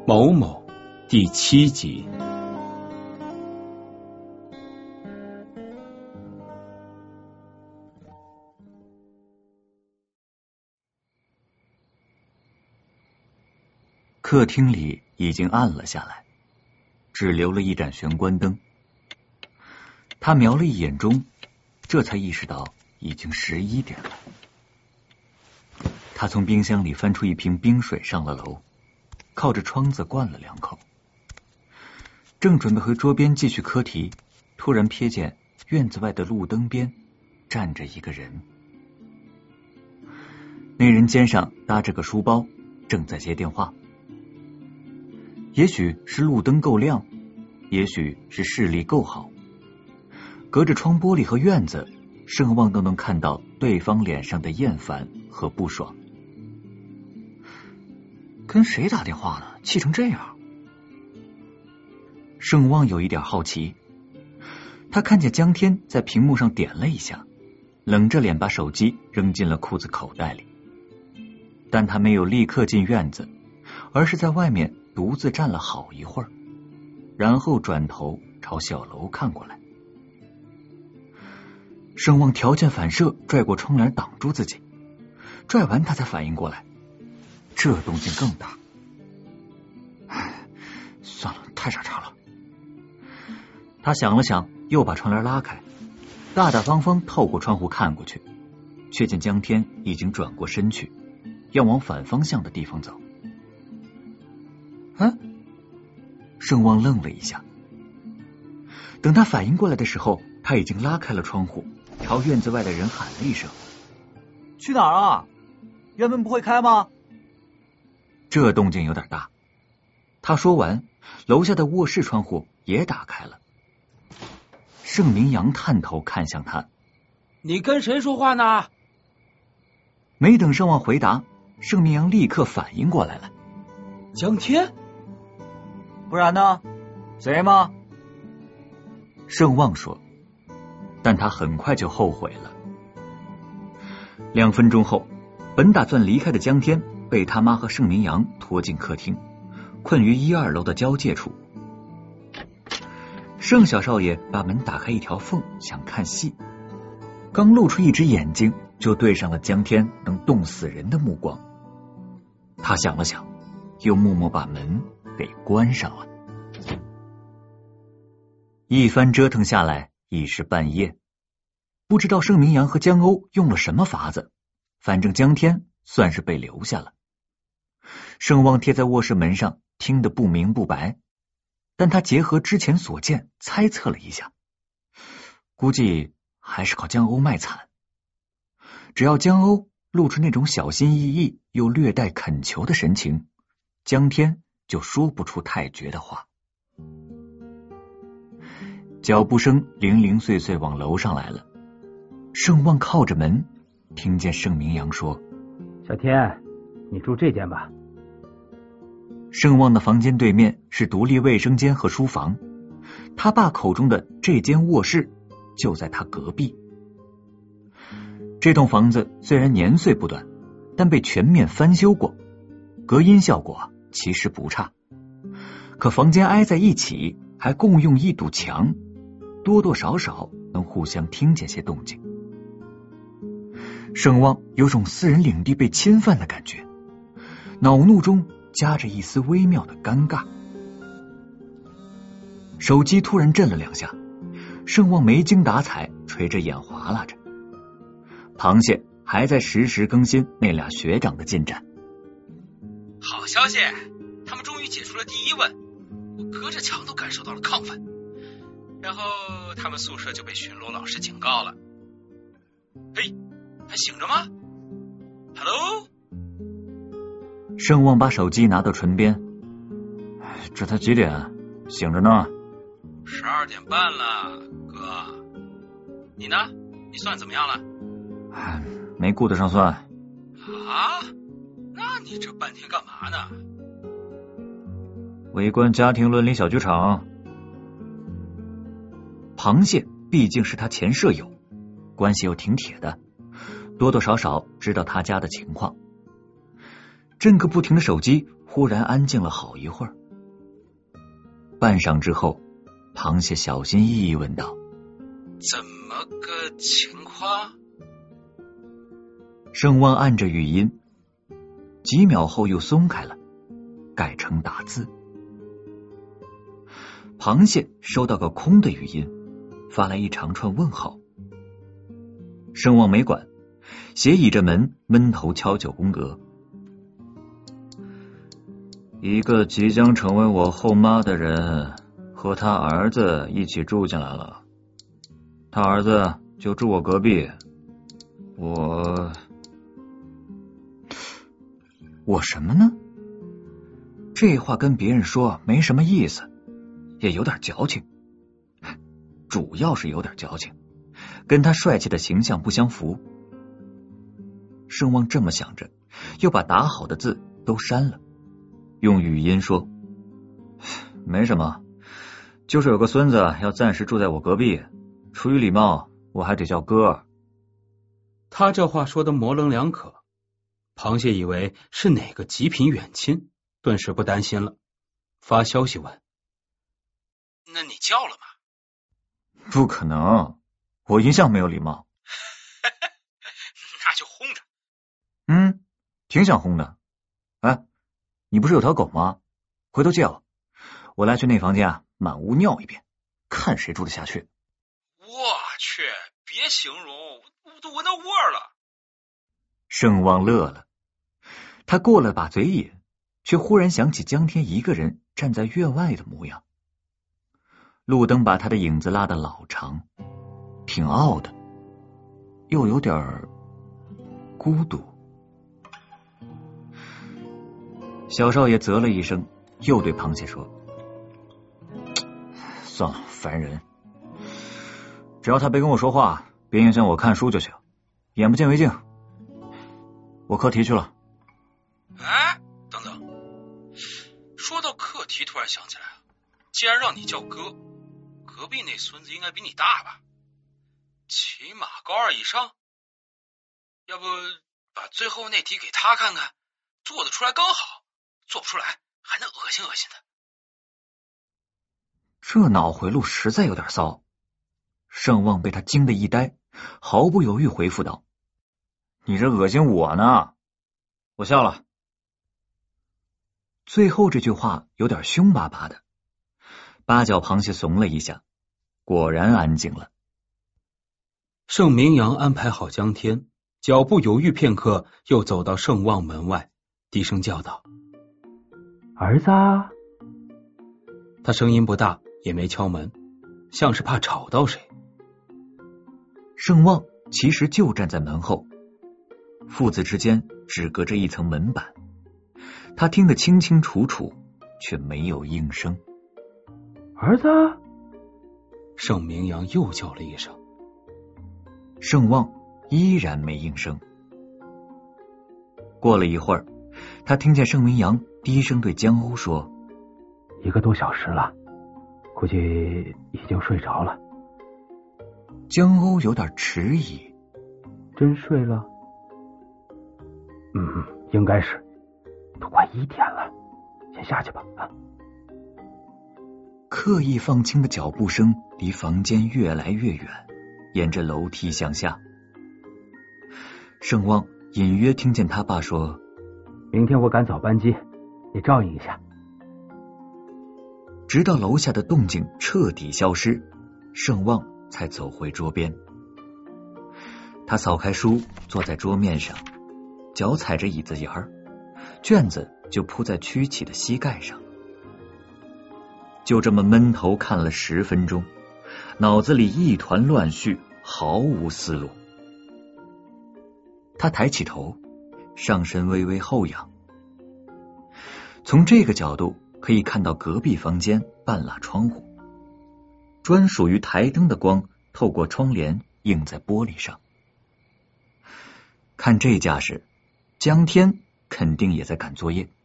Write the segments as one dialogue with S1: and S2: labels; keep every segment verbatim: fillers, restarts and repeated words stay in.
S1: 某某第七集。
S2: 客厅里已经暗了下来，只留了一盏玄关灯。他瞄了一眼钟，这才意识到已经十一点了。他从冰箱里翻出一瓶冰水，上了楼，靠着窗子灌了两口，正准备回桌边继续磕题，突然瞥见院子外的路灯边站着一个人。那人肩上搭着个书包，正在接电话。也许是路灯够亮，也许是视力够好，隔着窗玻璃和院子，盛望都能看到对方脸上的厌烦和不爽。跟谁打电话呢？气成这样。盛望有一点好奇，他看见江天在屏幕上点了一下，冷着脸把手机扔进了裤子口袋里，但他没有立刻进院子，而是在外面独自站了好一会儿，然后转头朝小楼看过来。盛望条件反射拽过窗帘挡住自己，拽完他才反应过来，这动静更大。唉，算了，太傻叉了。他想了想，又把窗帘拉开，大大方方透过窗户看过去，却见江天已经转过身去，要往反方向的地方走。啊！盛望愣了一下，等他反应过来的时候，他已经拉开了窗户，朝院子外的人喊了一声：“
S3: 去哪儿啊？院门不会开吗？”
S2: 这动静有点大。他说完，楼下的卧室窗户也打开了。盛明阳探头看向他：“
S4: 你跟谁说话呢？”
S2: 没等盛望回答，盛明阳立刻反应过来了：“
S4: 江天？
S3: 不然呢？贼吗？”
S2: 盛望说，但他很快就后悔了。两分钟后，本打算离开的江天被他妈和盛明阳拖进客厅，困于一二楼的交界处。盛小少爷把门打开一条缝，想看戏，刚露出一只眼睛，就对上了江天能冻死人的目光。他想了想，又默默把门给关上了。一番折腾下来，已是半夜。不知道盛明阳和江欧用了什么法子，反正江天算是被留下了。盛望贴在卧室门上，听得不明不白，但他结合之前所见猜测了一下，估计还是靠江欧卖惨。只要江欧露出那种小心翼翼又略带恳求的神情，江天就说不出太绝的话。脚步声零零碎碎往楼上来了，盛望靠着门，听见盛明阳说：“
S5: 小天，你住这间吧。”
S2: 盛望的房间对面是独立卫生间和书房，他爸口中的这间卧室就在他隔壁。这栋房子虽然年岁不短，但被全面翻修过，隔音效果其实不差。可房间挨在一起，还共用一堵墙，多多少少能互相听见些动静。盛望有种私人领地被侵犯的感觉，恼怒中夹着一丝微妙的尴尬。手机突然震了两下，盛望没精打采，垂着眼划拉着。螃蟹还在实时更新那俩学长的进展。
S4: 好消息，他们终于解除了第一问，我隔着墙都感受到了亢奋。然后他们宿舍就被巡逻老师警告了。嘿，还醒着吗 ？Hello？
S2: 盛望把手机拿到唇边，这才几点？醒着呢。
S4: 十二点半了，哥。你呢？你算怎么样了？
S2: 没顾得上算。
S4: 啊？那你这半天干嘛呢？
S2: 围观家庭伦理小剧场。螃蟹毕竟是他前舍友，关系又挺铁的，多多少少知道他家的情况。 震个不停的手机忽然安静了好一会儿。半晌之后，螃蟹小心翼翼问道：
S4: 怎么个情况？
S2: 盛旺按着语音，几秒后又松开了，改成打字。螃蟹收到个空的语音，发来一长串问号。盛旺没管，斜倚着门，闷头敲九宫格。一个即将成为我后妈的人和他儿子一起住进来了，他儿子就住我隔壁。我我什么呢？这话跟别人说没什么意思，也有点矫情，主要是有点矫情，跟他帅气的形象不相符。盛旺这么想着，又把打好的字都删了，用语音说：没什么，就是有个孙子要暂时住在我隔壁，出于礼貌，我还得叫哥。
S6: 他这话说的模棱两可，螃蟹以为是哪个极品远亲，顿时不担心了，发消息问：
S4: 那你叫了吗？
S2: 不可能，我一向没有礼貌。
S4: 那就轰着。
S2: 嗯，挺想轰的。哎，你不是有条狗吗？回头借我，我来去那房间啊，满屋尿一遍，看谁住得下去。
S4: 我去，别形容，我都闻到味儿了。
S2: 盛旺乐了，他过了把嘴瘾，却忽然想起江天一个人站在院外的模样。路灯把他的影子拉得老长，挺傲的，又有点孤独。小少爷啧了一声，又对螃蟹说：算了，烦人，只要他别跟我说话，别影响我看书就行，眼不见为净。我课题去了。
S4: 哎，等等，说到课题，突然想起来了，既然让你叫哥，隔壁那孙子应该比你大吧，起码高二以上，要不把最后那题给他看看，做得出来刚好，做不出来还能恶心恶心的。
S2: 这脑回路实在有点骚。盛旺被他惊得一呆，毫不犹豫回复道：你这恶心我呢，我笑了。最后这句话有点凶巴巴的，八角螃蟹怂了一下，果然安静了。
S6: 盛明阳安排好江天，脚步犹豫片刻，又走到盛旺门外，低声叫道：
S5: 儿子啊。
S6: 他声音不大，也没敲门，像是怕吵到谁。
S2: 盛旺其实就站在门后，父子之间只隔着一层门板，他听得清清楚楚，却没有应声。
S5: 儿子。
S6: 盛明阳又叫了一声，
S2: 盛旺依然没应声。过了一会儿，他听见盛明阳低声对江欧说：
S5: 一个多小时了，估计已经睡着了。
S2: 江欧有点迟疑：
S5: 真睡了？嗯，应该是，都快一点了，先下去吧。啊！
S2: 刻意放轻的脚步声离房间越来越远，沿着楼梯向下。盛旺隐约听见他爸说：
S5: 明天我赶早班机，你照应一下。
S2: 直到楼下的动静彻底消失，盛旺才走回桌边。他扫开书，坐在桌面上，脚踩着椅子沿儿，卷子就铺在曲起的膝盖上。就这么闷头看了十分钟，脑子里一团乱絮，毫无思路。他抬起头，上身微微后仰，从这个角度可以看到隔壁房间半拉窗户，专属于台灯的光透过窗帘映在玻璃上。看这架势，江天肯定也在赶作业，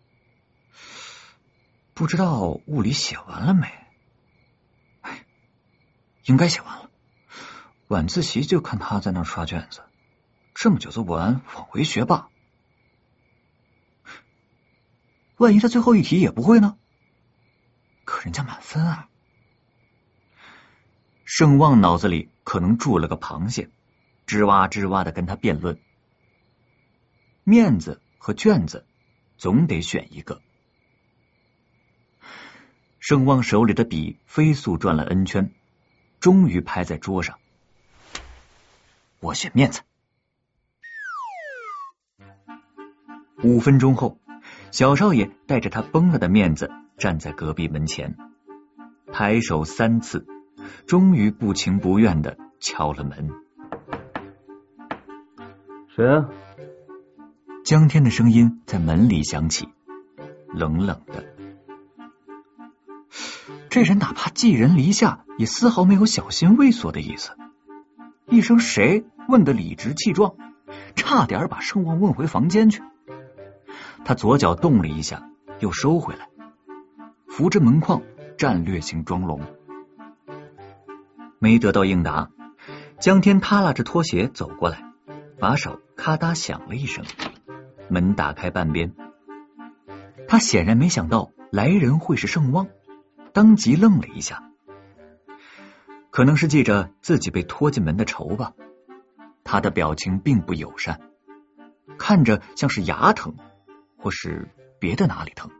S2: 不知道物理写完了没？哎，应该写完了。晚自习就看他在那刷卷子，这么久做不完，枉为学霸。 万一他最后一题也不会呢？可人家满分啊！盛旺脑子里可能住了个螃蟹，吱哇吱哇的跟他辩论。面子和卷子总得选一个。盛旺手里的笔飞速转了 N 圈，终于拍在桌上。我选面子。五分钟后，小少爷带着他崩了的面子站在隔壁门前，抬手三次，终于不情不愿的敲了门。
S5: 谁啊？
S2: 江天的声音在门里响起，冷冷的。这人哪怕寄人篱下，也丝毫没有小心畏缩的意思。一声谁问得理直气壮，差点把盛旺问回房间去。他左脚动了一下，又收回来，扶着门框战略性装聋。没得到应答，江天耷拉着拖鞋走过来，把手咔嗒响了一声，门打开半边。他显然没想到来人会是盛旺，当即愣了一下，可能是记着自己被拖进门的仇吧。他的表情并不友善，看着像是牙疼，或是别的哪里疼。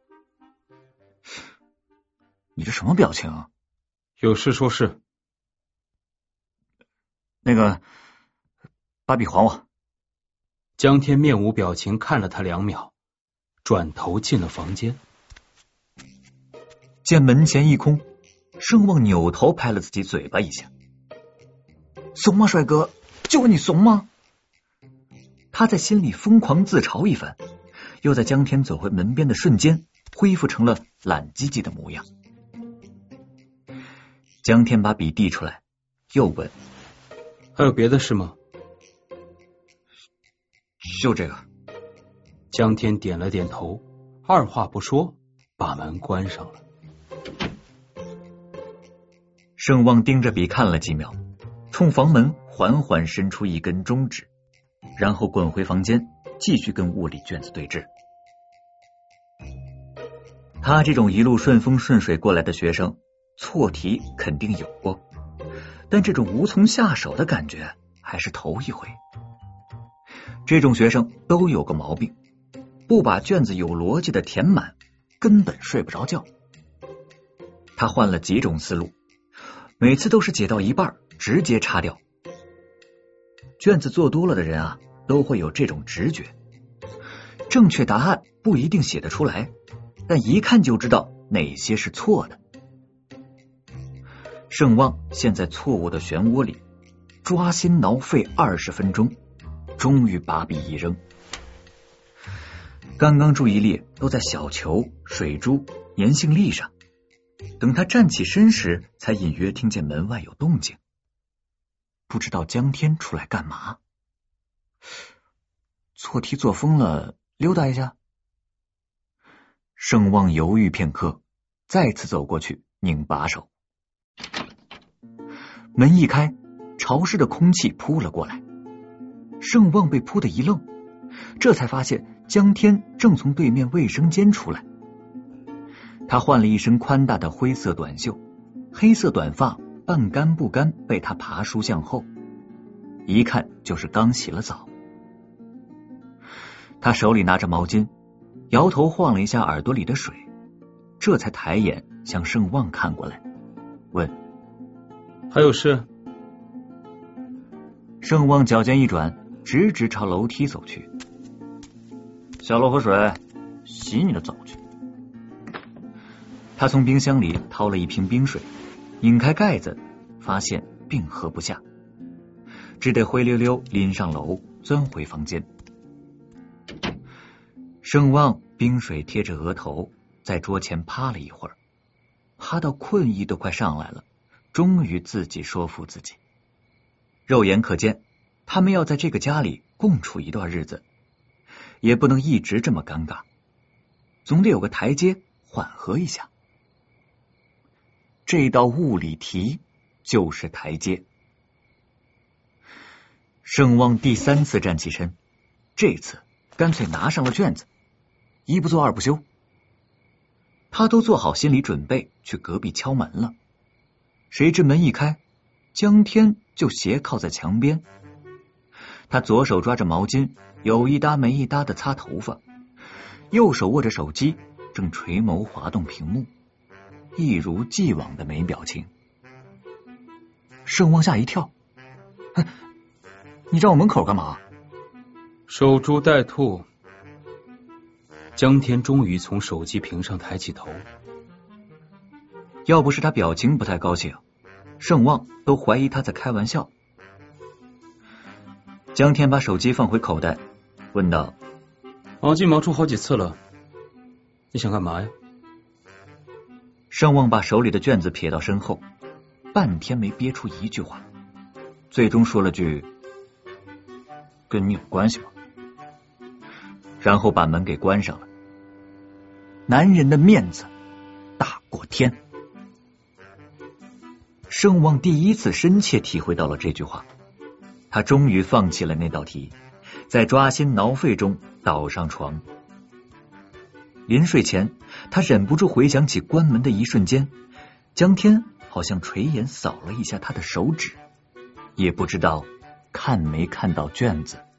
S2: 你这什么表情啊？
S6: 有事说事。
S2: 那个，把笔还我。
S6: 江天面无表情看了他两秒，转头进了房间。
S2: 见门前一空，盛旺扭头拍了自己嘴巴一下。怂吗，帅哥？就问你怂吗？他在心里疯狂自嘲一番，又在江天走回门边的瞬间恢复成了懒唧唧的模样。江天把笔递出来，又问：
S6: 还有别的事吗？
S2: 就这个。
S6: 江天点了点头，二话不说把门关上了。
S2: 盛旺盯着笔看了几秒，冲房门缓缓伸出一根中指，然后滚回房间，继续跟物理卷子对峙。他这种一路顺风顺水过来的学生，错题肯定有过，但这种无从下手的感觉还是头一回。这种学生都有个毛病，不把卷子有逻辑的填满，根本睡不着觉。他换了几种思路，每次都是解到一半直接擦掉。卷子做多了的人啊，都会有这种直觉，正确答案不一定写得出来，但一看就知道哪些是错的。盛旺陷在错误的漩涡里，抓心挠肺二十分钟，终于把笔一扔。刚刚注意力都在小球、水珠、粘性力上，等他站起身时，才隐约听见门外有动静。不知道江天出来干嘛？错题做疯了，溜达一下。盛旺犹豫片刻，再次走过去拧把手。门一开，潮湿的空气扑了过来。盛旺被扑得一愣，这才发现江天正从对面卫生间出来。他换了一身宽大的灰色短袖，黑色短发半干不干被他爬梳向后，一看就是刚洗了澡。他手里拿着毛巾，摇头晃了一下耳朵里的水，这才抬眼向盛旺看过来，问：
S6: 还有事？
S2: 盛旺脚尖一转，直直朝楼梯走去。小楼喝水，洗你的澡去。他从冰箱里掏了一瓶冰水，拧开盖子，发现并喝不下，只得灰溜溜拎上楼，钻回房间。盛旺冰水贴着额头，在桌前趴了一会儿，趴到困意都快上来了，终于自己说服自己。肉眼可见，他们要在这个家里共处一段日子，也不能一直这么尴尬，总得有个台阶缓和一下。这道物理题就是台阶。盛旺第三次站起身，这次干脆拿上了卷子，一不做二不休， 他都做好心理准备去隔壁敲门了，谁知门一开，江天就斜靠在墙边。他左手抓着毛巾，有一搭没一搭的擦头发，右手握着手机，正垂眸滑动屏幕，一如既往的没表情。盛旺吓一跳，你站我门口干嘛？
S6: 守株待兔。江天终于从手机屏上抬起头，
S2: 要不是他表情不太高兴，盛旺都怀疑他在开玩笑。江天把手机放回口袋，问道：
S6: 毛巾忙出好几次了，你想干嘛呀？
S2: 盛旺把手里的卷子撇到身后，半天没憋出一句话，最终说了句：跟你有关系吗？然后把门给关上了。男人的面子大过天。盛旺第一次深切体会到了这句话，他终于放弃了那道题，在抓心挠肺中倒上床。临睡前，他忍不住回想起关门的一瞬间，江天好像垂眼扫了一下他的手指，也不知道看没看到卷子。